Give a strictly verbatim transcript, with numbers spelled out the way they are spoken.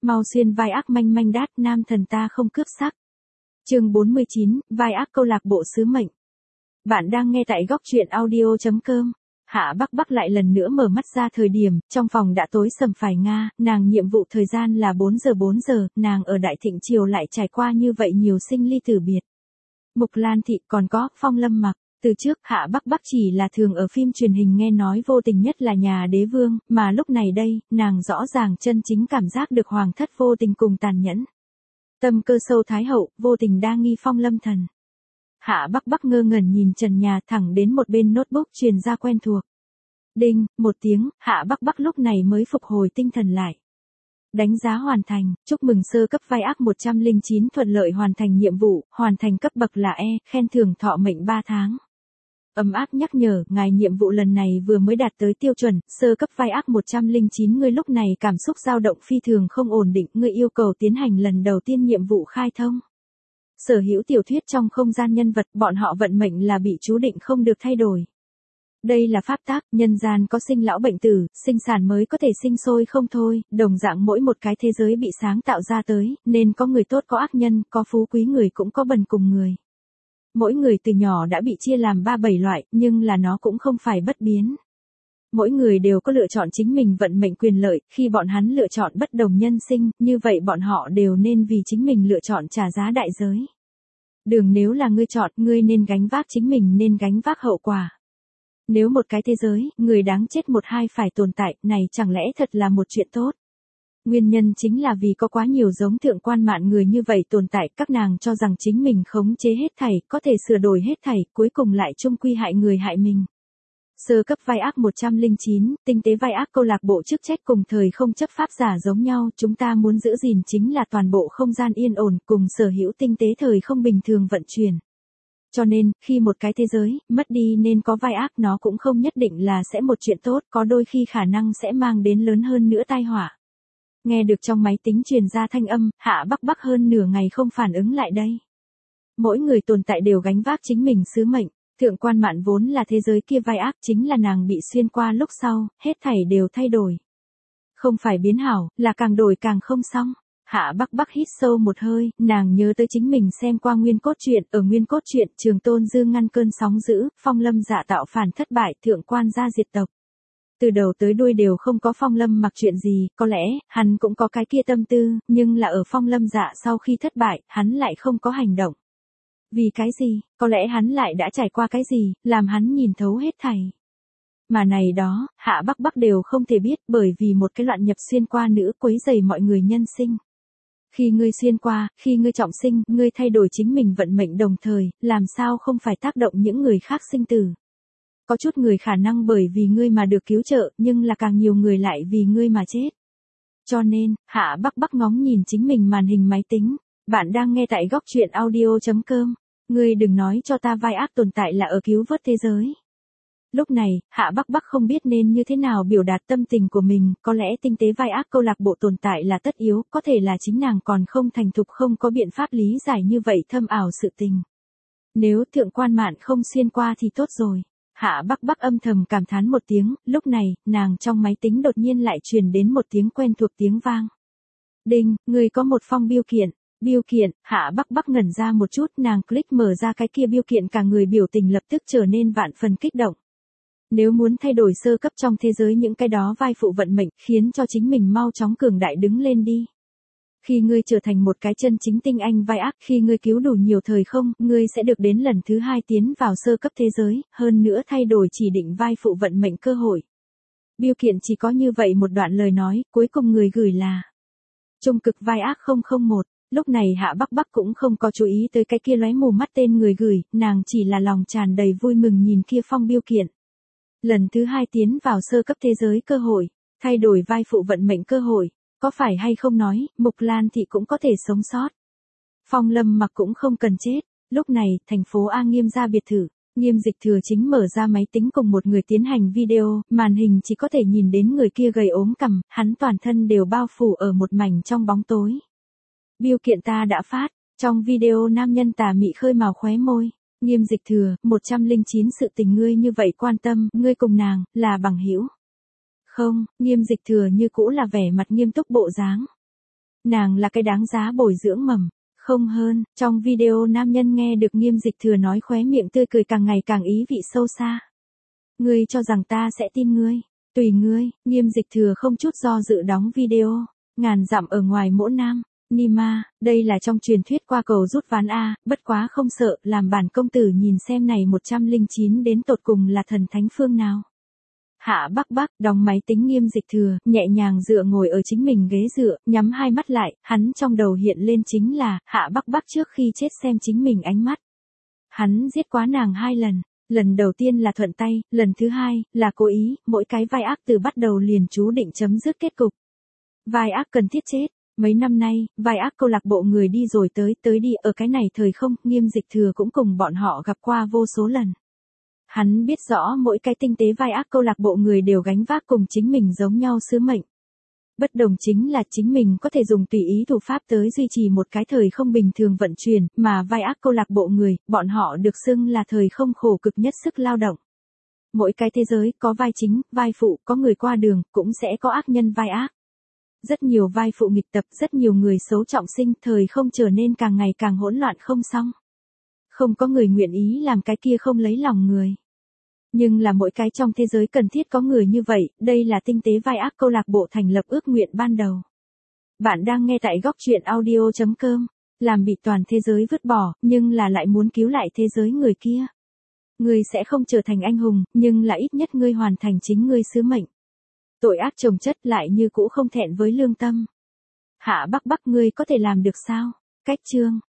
Mau xuyên vai ác manh manh đát, nam thần ta không cướp sắc. Chương bốn mươi chín, vai ác câu lạc bộ sứ mệnh. Bạn đang nghe tại góc truyện audio chấm com. Hạ Bắc Bắc lại lần nữa mở mắt ra thời điểm, trong phòng đã tối sầm phải nga, nàng nhiệm vụ thời gian là bốn giờ bốn giờ, nàng ở Đại Thịnh Triều lại trải qua như vậy nhiều sinh ly tử biệt. Mục Lan Thị còn có, Phong Lâm Mặc. Từ trước, Hạ Bắc Bắc chỉ là thường ở phim truyền hình nghe nói vô tình nhất là nhà đế vương, mà lúc này đây, nàng rõ ràng chân chính cảm giác được hoàng thất vô tình cùng tàn nhẫn. Tâm cơ sâu thái hậu, vô tình đa nghi Phong Lâm Thần. Hạ Bắc Bắc ngơ ngẩn nhìn trần nhà thẳng đến một bên notebook truyền ra quen thuộc. Đinh, một tiếng, Hạ Bắc Bắc lúc này mới phục hồi tinh thần lại. Đánh giá hoàn thành, chúc mừng sơ cấp vai ác một trăm lẻ chín thuận lợi hoàn thành nhiệm vụ, hoàn thành cấp bậc là E, khen thưởng thọ mệnh ba tháng. Ấm áp nhắc nhở, ngài nhiệm vụ lần này vừa mới đạt tới tiêu chuẩn, sơ cấp vai ác một trăm lẻ chín ngươi lúc này cảm xúc dao động phi thường không ổn định, ngươi yêu cầu tiến hành lần đầu tiên nhiệm vụ khai thông. Sở hữu tiểu thuyết trong không gian nhân vật, bọn họ vận mệnh là bị chú định không được thay đổi. Đây là pháp tắc, nhân gian có sinh lão bệnh tử, sinh sản mới có thể sinh sôi không thôi, đồng dạng mỗi một cái thế giới bị sáng tạo ra tới, nên có người tốt có ác nhân, có phú quý người cũng có bần cùng người. Mỗi người từ nhỏ đã bị chia làm ba bảy loại, nhưng là nó cũng không phải bất biến. Mỗi người đều có lựa chọn chính mình vận mệnh quyền lợi, khi bọn hắn lựa chọn bất đồng nhân sinh, như vậy bọn họ đều nên vì chính mình lựa chọn trả giá đại giới. Đường nếu là ngươi chọn, ngươi nên gánh vác chính mình nên gánh vác hậu quả. Nếu một cái thế giới, người đáng chết một hai phải tồn tại, này chẳng lẽ thật là một chuyện tốt? Nguyên nhân chính là vì có quá nhiều giống thượng quan mạn người như vậy tồn tại, các nàng cho rằng chính mình khống chế hết thảy, có thể sửa đổi hết thảy, cuối cùng lại chung quy hại người hại mình. Sơ cấp vai ác một trăm lẻ chín, tinh tế vai ác câu lạc bộ chức trách cùng thời không chấp pháp giả giống nhau, chúng ta muốn giữ gìn chính là toàn bộ không gian yên ổn cùng sở hữu tinh tế thời không bình thường vận chuyển. Cho nên, khi một cái thế giới, mất đi nên có vai ác nó cũng không nhất định là sẽ một chuyện tốt, có đôi khi khả năng sẽ mang đến lớn hơn nữa tai họa. Nghe được trong máy tính truyền ra thanh âm, Hạ Bắc Bắc hơn nửa ngày không phản ứng lại đây. Mỗi người tồn tại đều gánh vác chính mình sứ mệnh, thượng quan mạn vốn là thế giới kia vai ác chính là nàng bị xuyên qua lúc sau, hết thảy đều thay đổi. Không phải biến hảo, là càng đổi càng không xong. Hạ Bắc Bắc hít sâu một hơi, nàng nhớ tới chính mình xem qua nguyên cốt truyện, ở nguyên cốt truyện, Trường Tôn Dư ngăn cơn sóng dữ, Phong Lâm Dạ tạo phản thất bại, thượng quan gia diệt tộc. Từ đầu tới đuôi đều không có Phong Lâm Mặc chuyện gì, có lẽ, hắn cũng có cái kia tâm tư, nhưng là ở Phong Lâm Dạ sau khi thất bại, hắn lại không có hành động. Vì cái gì, có lẽ hắn lại đã trải qua cái gì, làm hắn nhìn thấu hết thảy. Mà này đó, Hạ Bắc Bắc đều không thể biết bởi vì một cái loạn nhập xuyên qua nữ quấy rầy mọi người nhân sinh. Khi ngươi xuyên qua, khi ngươi trọng sinh, ngươi thay đổi chính mình vận mệnh đồng thời, làm sao không phải tác động những người khác sinh tử. Có chút người khả năng bởi vì ngươi mà được cứu trợ, nhưng là càng nhiều người lại vì ngươi mà chết. Cho nên, Hạ Bắc Bắc ngóng nhìn chính mình màn hình máy tính. Bạn đang nghe tại góc truyện audio chấm com. Ngươi đừng nói cho ta vai ác tồn tại là ở cứu vớt thế giới. Lúc này, Hạ Bắc Bắc không biết nên như thế nào biểu đạt tâm tình của mình, có lẽ tinh tế vai ác câu lạc bộ tồn tại là tất yếu, có thể là chính nàng còn không thành thục không có biện pháp lý giải như vậy thâm ảo sự tình. Nếu thượng quan mạn không xuyên qua thì tốt rồi. Hạ Bắc Bắc âm thầm cảm thán một tiếng, lúc này, nàng trong máy tính đột nhiên lại truyền đến một tiếng quen thuộc tiếng vang. Đinh, người có một phong biêu kiện. Biêu kiện, Hạ Bắc Bắc ngẩn ra một chút, nàng click mở ra cái kia biêu kiện cả người biểu tình lập tức trở nên vạn phần kích động. Nếu muốn thay đổi sơ cấp trong thế giới những cái đó vai phụ vận mệnh, khiến cho chính mình mau chóng cường đại đứng lên đi. Khi ngươi trở thành một cái chân chính tinh anh vai ác, khi ngươi cứu đủ nhiều thời không, ngươi sẽ được đến lần thứ hai tiến vào sơ cấp thế giới, hơn nữa thay đổi chỉ định vai phụ vận mệnh cơ hội. Biêu kiện chỉ có như vậy một đoạn lời nói, cuối cùng người gửi là Trung cực vai ác không không một. Lúc này Hạ Bắc Bắc cũng không có chú ý tới cái kia lóe mù mắt tên người gửi, nàng chỉ là lòng tràn đầy vui mừng nhìn kia phong biêu kiện. Lần thứ hai tiến vào sơ cấp thế giới cơ hội, thay đổi vai phụ vận mệnh cơ hội, có phải hay không nói, Mục Lan Thị cũng có thể sống sót. Phong Lâm Mặc cũng không cần chết. Lúc này, thành phố A Nghiêm ra biệt thự, Nghiêm Dịch Thừa chính mở ra máy tính cùng một người tiến hành video, màn hình chỉ có thể nhìn đến người kia gầy ốm cằm, hắn toàn thân đều bao phủ ở một mảnh trong bóng tối. Biêu kiện ta đã phát, trong video nam nhân tà mị khơi mào khóe môi. Nghiêm Dịch Thừa, một trăm lẻ chín sự tình ngươi như vậy quan tâm, ngươi cùng nàng, là bằng hữu. Không, Nghiêm Dịch Thừa như cũ là vẻ mặt nghiêm túc bộ dáng. Nàng là cái đáng giá bồi dưỡng mầm, không hơn. Trong video nam nhân nghe được Nghiêm Dịch Thừa nói khóe miệng tươi cười càng ngày càng ý vị sâu xa. Ngươi cho rằng ta sẽ tin ngươi, tùy ngươi. Nghiêm Dịch Thừa không chút do dự đóng video. Ngàn dặm ở ngoài mỗ nam, Nima, đây là trong truyền thuyết qua cầu rút ván A, bất quá không sợ, làm bản công tử nhìn xem này một trăm lẻ chín đến tột cùng là thần thánh phương nào. Hạ Bắc Bắc, đóng máy tính Nghiêm Dịch Thừa, nhẹ nhàng dựa ngồi ở chính mình ghế dựa, nhắm hai mắt lại, hắn trong đầu hiện lên chính là, Hạ Bắc Bắc trước khi chết xem chính mình ánh mắt. Hắn giết quá nàng hai lần, lần đầu tiên là thuận tay, lần thứ hai, là cố ý, mỗi cái vai ác từ bắt đầu liền chú định chấm dứt kết cục. Vai ác cần thiết chết. Mấy năm nay, vai ác câu lạc bộ người đi rồi tới, tới đi, ở cái này thời không, Nghiêm Dịch Thừa cũng cùng bọn họ gặp qua vô số lần. Hắn biết rõ mỗi cái tinh tế vai ác câu lạc bộ người đều gánh vác cùng chính mình giống nhau sứ mệnh. Bất đồng chính là chính mình có thể dùng tùy ý thủ pháp tới duy trì một cái thời không bình thường vận chuyển, mà vai ác câu lạc bộ người, bọn họ được xưng là thời không khổ cực nhất sức lao động. Mỗi cái thế giới có vai chính, vai phụ, có người qua đường, cũng sẽ có ác nhân vai ác. Rất nhiều vai phụ nghịch tập, rất nhiều người xấu trọng sinh, thời không trở nên càng ngày càng hỗn loạn không xong. Không có người nguyện ý làm cái kia không lấy lòng người. Nhưng là mỗi cái trong thế giới cần thiết có người như vậy, đây là tinh tế vai ác câu lạc bộ thành lập ước nguyện ban đầu. Bạn đang nghe tại góc truyện audio chấm com, làm bị toàn thế giới vứt bỏ, nhưng là lại muốn cứu lại thế giới người kia. Ngươi sẽ không trở thành anh hùng, nhưng là ít nhất ngươi hoàn thành chính ngươi sứ mệnh. Tội ác chồng chất lại như cũ không thẹn với lương tâm. Hạ Bắc Bắc, ngươi có thể làm được sao? Cách chương